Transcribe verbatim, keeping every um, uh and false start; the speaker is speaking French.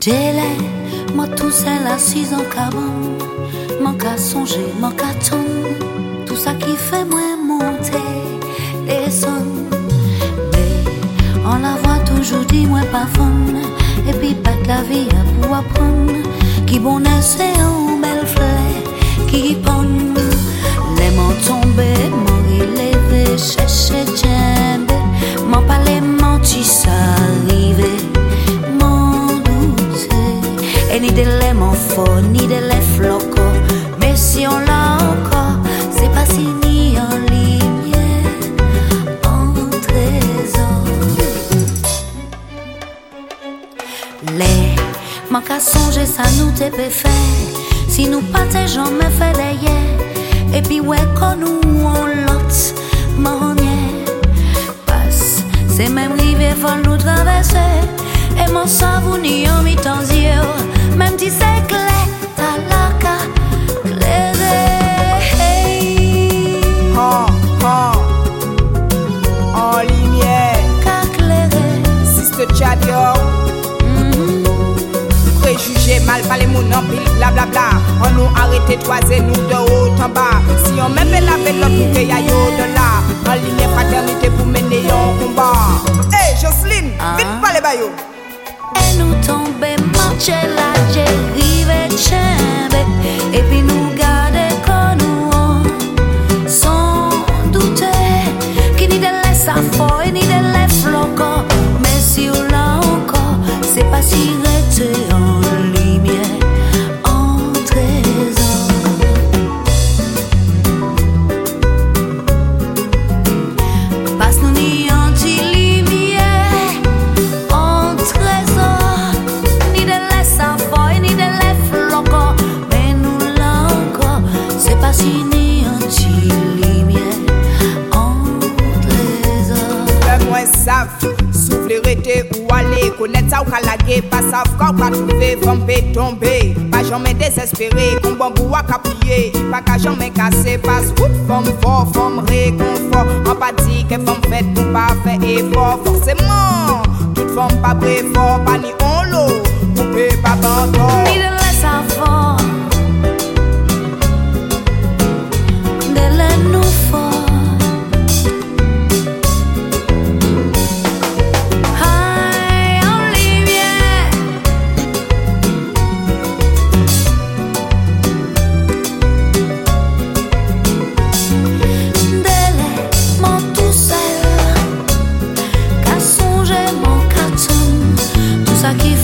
Délai, moi tout seul assise en cabane, mon qu'à songer, mon qu'à tonne, tout ça qui fait moi monter les sons. Mais on la voit toujours dit moi pas fun, et puis pas que la vie a pour apprendre, qui bon c'est un bel fleur, qui ponne, les mots tombés, mon relevé, chercher djembe, mon palais menti s'arriver. Et ni de lait mon faux, ni de lait floco. Mais si on l'a encore, c'est pas si ni en lumière, en trésor. Les manques à songer, ça nous te peut faire. Si nous partons, j'en me fais d'ailleurs. Et puis ouais, quand nous on l'autre, manière. Passe, c'est même rivière, faut nous traverser. Et mon savon ni en mi-temps yeux. Même si c'est clair, t'as la ca clairé. Oh, oh, en lumière, Ca clairé. Sister Chadio. Préjugés, mal parler mon en pile, blablabla. On nous arrête toiser nous de haut en bas. Si on même la belle l'autre que y'a yo de là. En lumière, fraternité pour mener un combat. Hey, Jocelyne, vite parler bayo. Et nous tomber, marcher là, j'ai rivé chembe. Et puis nous garder comme nous sans douter. Qui ni de laisse à fort et ni de laisse flocon. Mais si on l'a encore, c'est pas si rete en lumière, en trésor. Passe nous ni anti-lumière. Ni anti-lumière, en trésor. Fais-moi savent, souffler ou aller, connaître ça ou calaguer, pas savent quand pas trouver, vamper, tomber, pas jamais désespéré, qu'on bambou à caprier, pas qu'à jamais casser, passe route, femme fort, femme réconfort, en pas dit que femme fait pour pas faire effort, forcément, toute femme pas bré fort, pas ni on l'eau, coupé pas bandor. Ni de laisse à fort. Nous fort. Aïe, en lumière. Délai, mon tout seul. Qu'à songer, mon carton. Tout ça qui